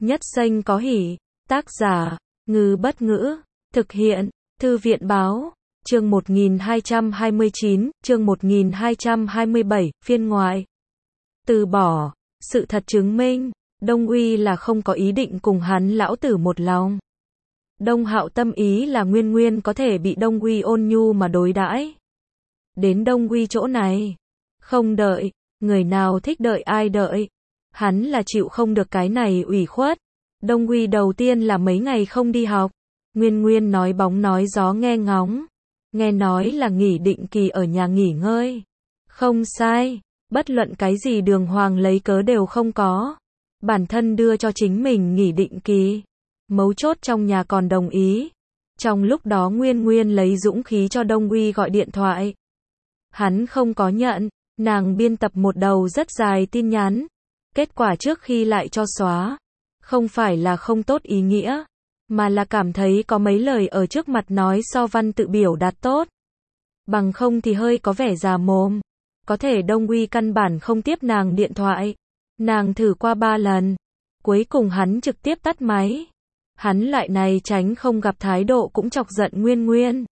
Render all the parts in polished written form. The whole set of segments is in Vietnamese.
Nhất Xanh có hỉ. Tác giả, Ngư Bất Ngữ. Thực hiện, Thư viện Báo. Chương 1229, chương 1227, phiên ngoại. Từ bỏ. Sự thật chứng minh, Đông Uy là không có ý định cùng hắn lão tử một lòng. Đông Hạo tâm ý là Nguyên Nguyên có thể bị Đông Uy ôn nhu mà đối đãi. Đến Đông Uy chỗ này, không đợi, người nào thích đợi ai đợi. Hắn là chịu không được cái này ủy khuất. Đông Uy đầu tiên là mấy ngày không đi học. Nguyên Nguyên nói bóng nói gió nghe ngóng. Nghe nói là nghỉ định kỳ ở nhà nghỉ ngơi. Không sai, bất luận cái gì đường hoàng lấy cớ đều không có. Bản thân đưa cho chính mình nghỉ định kỳ. Mấu chốt trong nhà còn đồng ý. Trong lúc đó Nguyên Nguyên lấy dũng khí cho Đông Uy gọi điện thoại. Hắn không có nhận, nàng biên tập một đầu rất dài tin nhắn. Kết quả trước khi lại cho xóa. Không phải là không tốt ý nghĩa, mà là cảm thấy có mấy lời ở trước mặt nói so văn tự biểu đạt tốt. Bằng không thì hơi có vẻ già mồm. Có thể Đông Uy căn bản không tiếp nàng điện thoại. Nàng thử qua 3 lần. Cuối cùng hắn trực tiếp tắt máy. Hắn loại này tránh không gặp thái độ cũng chọc giận Nguyên Nguyên.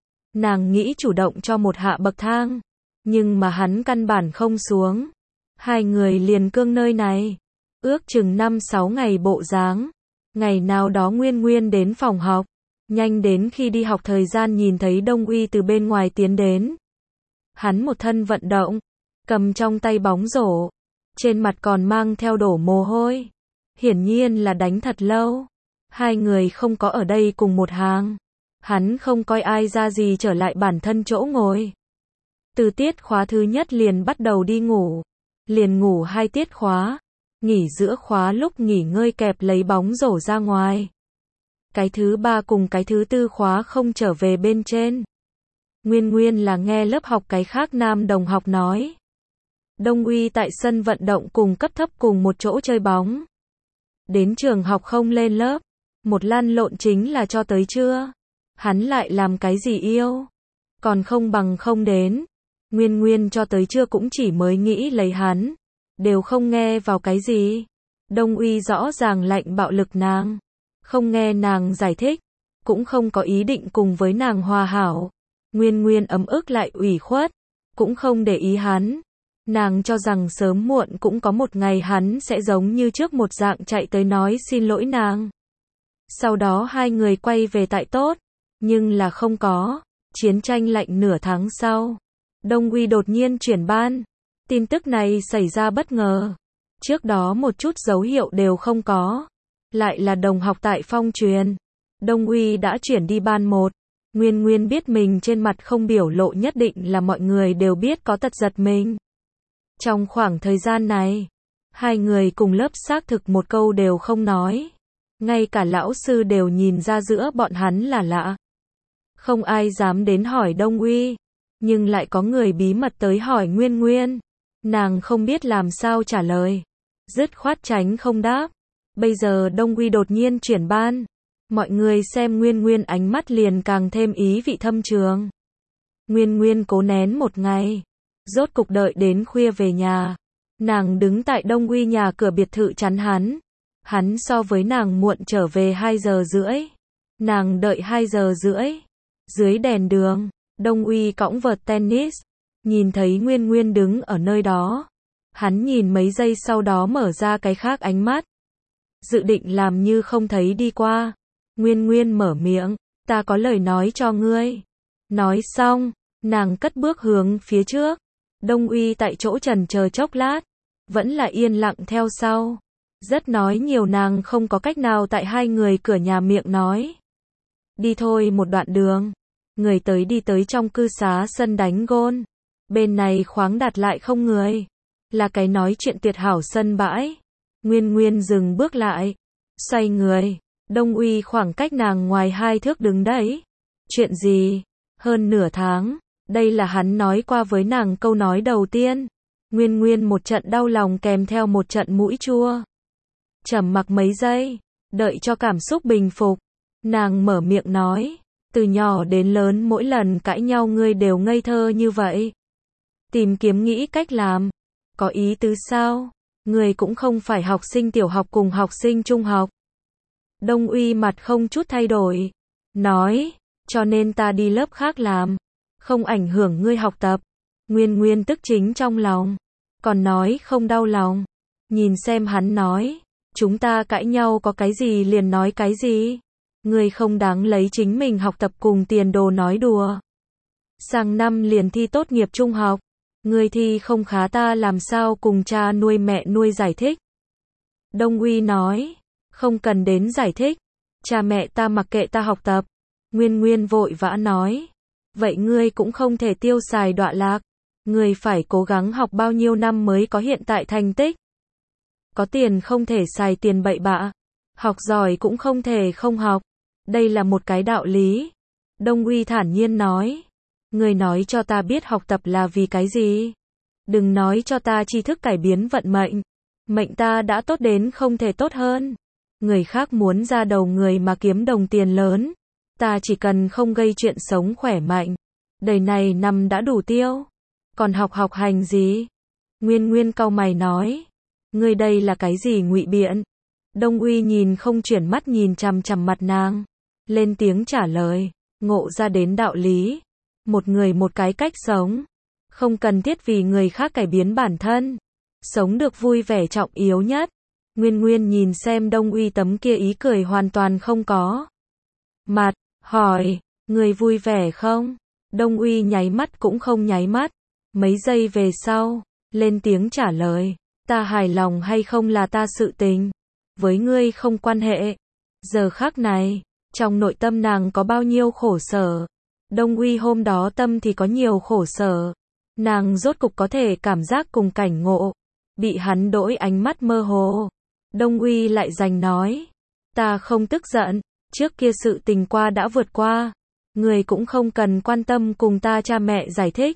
Nàng nghĩ chủ động cho một hạ bậc thang. Nhưng mà hắn căn bản không xuống. Hai người liền cương nơi này. Ước chừng 5-6 ngày bộ dáng. Ngày nào đó Nguyên Nguyên đến phòng học. Nhanh đến khi đi học thời gian nhìn thấy Đông Uy từ bên ngoài tiến đến. Hắn một thân vận động. Cầm trong tay bóng rổ. Trên mặt còn mang theo đổ mồ hôi. Hiển nhiên là đánh thật lâu. Hai người không có ở đây cùng một hàng. Hắn không coi ai ra gì trở lại bản thân chỗ ngồi. Từ tiết khóa thứ nhất liền bắt đầu đi ngủ. Liền ngủ 2 tiết khóa. Nghỉ giữa khóa lúc nghỉ ngơi kẹp lấy bóng rổ ra ngoài. Cái thứ 3 cùng cái thứ 4 khóa không trở về bên trên. Nguyên Nguyên là nghe lớp học cái khác nam đồng học nói. Đông Uy tại sân vận động cùng cấp thấp cùng một chỗ chơi bóng. Đến trường học không lên lớp. Một lăn lộn chính là cho tới trưa. Hắn lại làm cái gì yêu. Còn không bằng không đến. Nguyên Nguyên cho tới trưa cũng chỉ mới nghĩ lấy hắn. Đều không nghe vào cái gì. Đông Uy rõ ràng lạnh bạo lực nàng. Không nghe nàng giải thích. Cũng không có ý định cùng với nàng hòa hảo. Nguyên Nguyên ấm ức lại ủy khuất. Cũng không để ý hắn. Nàng cho rằng sớm muộn cũng có một ngày hắn sẽ giống như trước một dạng chạy tới nói xin lỗi nàng. Sau đó hai người quay về tại tốt. Nhưng là không có. Chiến tranh lạnh nửa tháng sau. Đông Uy đột nhiên chuyển ban. Tin tức này xảy ra bất ngờ. Trước đó một chút dấu hiệu đều không có. Lại là đồng học tại Phong Truyền. Đông Uy đã chuyển đi ban 1. Nguyên Nguyên biết mình trên mặt không biểu lộ nhất định là mọi người đều biết có tật giật mình. Trong khoảng thời gian này, hai người cùng lớp xác thực một câu đều không nói. Ngay cả lão sư đều nhìn ra giữa bọn hắn là lạ. Không ai dám đến hỏi Đông Uy. Nhưng lại có người bí mật tới hỏi Nguyên Nguyên. Nàng không biết làm sao trả lời. Dứt khoát tránh không đáp. Bây giờ Đông Uy đột nhiên chuyển ban. Mọi người xem Nguyên Nguyên ánh mắt liền càng thêm ý vị thâm trường. Nguyên Nguyên cố nén một ngày. Rốt cục đợi đến khuya về nhà. Nàng đứng tại Đông Uy nhà cửa biệt thự chắn hắn. Hắn so với nàng muộn trở về 2 giờ rưỡi. Nàng đợi 2 giờ rưỡi. Dưới đèn đường, Đông Uy cõng vợt tennis. Nhìn thấy Nguyên Nguyên đứng ở nơi đó. Hắn nhìn mấy giây sau đó mở ra cái khác ánh mắt. Dự định làm như không thấy đi qua. Nguyên Nguyên mở miệng. Ta có lời nói cho ngươi. Nói xong, nàng cất bước hướng phía trước. Đông Uy tại chỗ chần chờ chốc lát. Vẫn là yên lặng theo sau. Rất nói nhiều nàng không có cách nào tại hai người cửa nhà miệng nói. Đi thôi một đoạn đường. Người tới đi tới trong cư xá sân đánh gôn. Bên này khoáng đạt lại không người. Là cái nói chuyện tuyệt hảo sân bãi. Nguyên Nguyên dừng bước lại. Xoay người. Đông Uy khoảng cách nàng ngoài 2 thước đứng đấy. Chuyện gì? Hơn nửa tháng. Đây là hắn nói qua với nàng câu nói đầu tiên. Nguyên Nguyên một trận đau lòng kèm theo một trận mũi chua. Trầm mặc mấy giây. Đợi cho cảm xúc bình phục. Nàng mở miệng nói. Từ nhỏ đến lớn mỗi lần cãi nhau ngươi đều ngây thơ như vậy. Tìm kiếm nghĩ cách làm. Có ý tứ sao? Người cũng không phải học sinh tiểu học cùng học sinh trung học. Đông Uy mặt không chút thay đổi. Nói, cho nên ta đi lớp khác làm. Không ảnh hưởng ngươi học tập. Nguyên Nguyên tức chính trong lòng. Còn nói không đau lòng. Nhìn xem hắn nói. Chúng ta cãi nhau có cái gì liền nói cái gì. Ngươi không đáng lấy chính mình học tập cùng tiền đồ nói đùa. Sang năm liền thi tốt nghiệp trung học. Ngươi thi không khá ta làm sao cùng cha nuôi mẹ nuôi giải thích. Đông Uy nói. Không cần đến giải thích. Cha mẹ ta mặc kệ ta học tập. Nguyên Nguyên vội vã nói. Vậy ngươi cũng không thể tiêu xài đọa lạc. Ngươi phải cố gắng học bao nhiêu năm mới có hiện tại thành tích. Có tiền không thể xài tiền bậy bạ. Học giỏi cũng không thể không học. Đây là một cái đạo lý. Đông Uy thản nhiên nói. Ngươi nói cho ta biết học tập là vì cái gì. Đừng nói cho ta tri thức cải biến vận mệnh. Mệnh ta đã tốt đến không thể tốt hơn. Người khác muốn ra đầu người mà kiếm đồng tiền lớn. Ta chỉ cần không gây chuyện sống khỏe mạnh. Đời này năm đã đủ tiêu. Còn học hành gì? Nguyên Nguyên cau mày nói. Ngươi đây là cái gì ngụy biện? Đông Uy nhìn không chuyển mắt nhìn chằm chằm mặt nàng. Lên tiếng trả lời. Ngộ ra đến đạo lý. Một người một cái cách sống. Không cần thiết vì người khác cải biến bản thân. Sống được vui vẻ trọng yếu nhất. Nguyên Nguyên nhìn xem Đông Uy tấm kia ý cười hoàn toàn không có. Mặt, hỏi, người vui vẻ không? Đông Uy nháy mắt cũng không nháy mắt. Mấy giây về sau, lên tiếng trả lời. Ta hài lòng hay không là ta sự tình. Với ngươi không quan hệ. Giờ khắc này, trong nội tâm nàng có bao nhiêu khổ sở. Đông Uy hôm đó tâm thì có nhiều khổ sở. Nàng rốt cục có thể cảm giác cùng cảnh ngộ. Bị hắn đỗi ánh mắt mơ hồ. Đông Uy lại giành nói. Ta không tức giận. Trước kia sự tình qua đã vượt qua. Ngươi cũng không cần quan tâm cùng ta cha mẹ giải thích.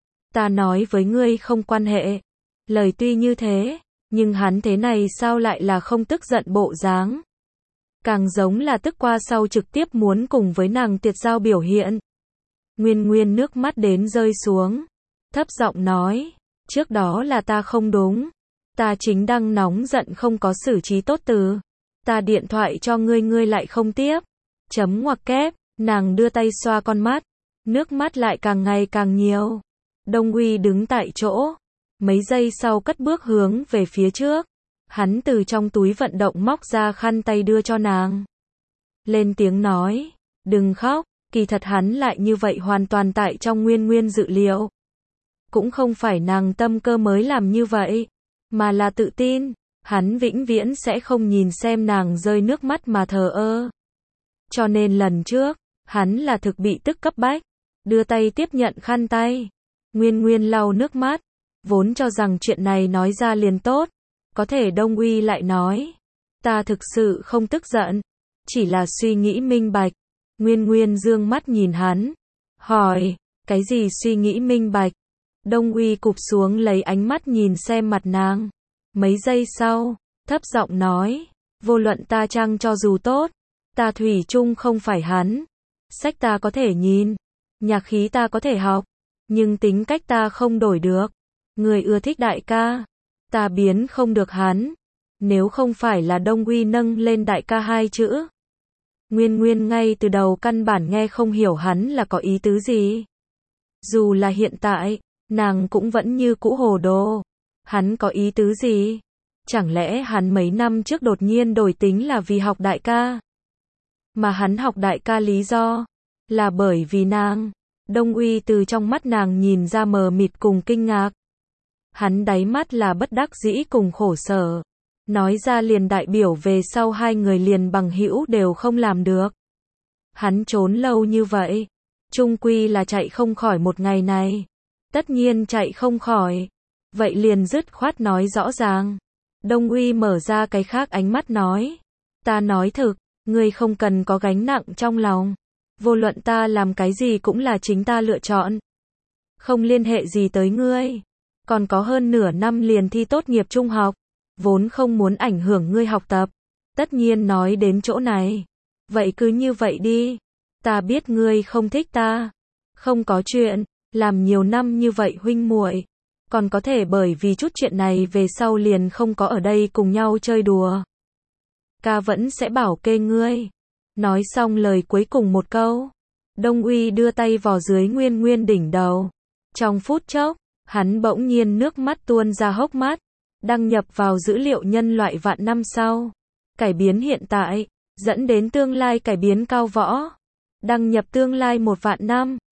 Ta nói với ngươi không quan hệ. Lời tuy như thế, nhưng hắn thế này sao lại là không tức giận bộ dáng. Càng giống là tức qua sau trực tiếp muốn cùng với nàng tiệt giao biểu hiện. Nguyên Nguyên nước mắt đến rơi xuống. Thấp giọng nói. Trước đó là ta không đúng. Ta chính đang nóng giận không có xử trí tốt từ. Ta điện thoại cho ngươi ngươi lại không tiếp. Chấm ngoặc kép. Nàng đưa tay xoa con mắt. Nước mắt lại càng ngày càng nhiều. Đông Uy đứng tại chỗ. Mấy giây sau cất bước hướng về phía trước. Hắn từ trong túi vận động móc ra khăn tay đưa cho nàng. Lên tiếng nói. Đừng khóc. Kỳ thật hắn lại như vậy hoàn toàn tại trong Nguyên Nguyên dự liệu. Cũng không phải nàng tâm cơ mới làm như vậy. Mà là tự tin. Hắn vĩnh viễn sẽ không nhìn xem nàng rơi nước mắt mà thờ ơ. Cho nên lần trước, hắn là thực bị tức cấp bách. Đưa tay tiếp nhận khăn tay. Nguyên Nguyên lau nước mắt. Vốn cho rằng chuyện này nói ra liền tốt. Có thể Đông Uy lại nói. Ta thực sự không tức giận. Chỉ là suy nghĩ minh bạch. Nguyên Nguyên dương mắt nhìn hắn. Hỏi. Cái gì suy nghĩ minh bạch? Đông Uy cụp xuống lấy ánh mắt nhìn xem mặt nàng. Mấy giây sau. Thấp giọng nói. Vô luận ta chăng cho dù tốt. Ta thủy chung không phải hắn. Sách ta có thể nhìn. Nhạc khí ta có thể học. Nhưng tính cách ta không đổi được. Người ưa thích đại ca. Ta biến không được hắn. Nếu không phải là Đông Uy nâng lên đại ca hai chữ. Nguyên Nguyên ngay từ đầu căn bản nghe không hiểu hắn là có ý tứ gì. Dù là hiện tại, nàng cũng vẫn như cũ hồ đồ. Hắn có ý tứ gì? Chẳng lẽ hắn mấy năm trước đột nhiên đổi tính là vì học đại ca? Mà hắn học đại ca lý do là bởi vì nàng. Đông Uy từ trong mắt nàng nhìn ra mờ mịt cùng kinh ngạc. Hắn đáy mắt là bất đắc dĩ cùng khổ sở. Nói ra liền đại biểu về sau hai người liền bằng hữu đều không làm được. Hắn trốn lâu như vậy. Chung quy là chạy không khỏi một ngày này. Tất nhiên chạy không khỏi. Vậy liền dứt khoát nói rõ ràng. Đông Uy mở ra cái khác ánh mắt nói. Ta nói thực, ngươi không cần có gánh nặng trong lòng. Vô luận ta làm cái gì cũng là chính ta lựa chọn. Không liên hệ gì tới ngươi. Còn có hơn nửa năm liền thi tốt nghiệp trung học. Vốn không muốn ảnh hưởng ngươi học tập. Tất nhiên nói đến chỗ này. Vậy cứ như vậy đi. Ta biết ngươi không thích ta. Không có chuyện. Làm nhiều năm như vậy huynh muội. Còn có thể bởi vì chút chuyện này về sau liền không có ở đây cùng nhau chơi đùa. Ca vẫn sẽ bảo kê ngươi. Nói xong lời cuối cùng một câu, Đông Uy đưa tay vò dưới Nguyên Nguyên đỉnh đầu. Trong phút chốc, hắn bỗng nhiên nước mắt tuôn ra hốc mắt. Đăng nhập vào dữ liệu nhân loại vạn năm sau. Cải biến hiện tại, dẫn đến tương lai cải biến cao võ. Đăng nhập tương lai 1 vạn năm.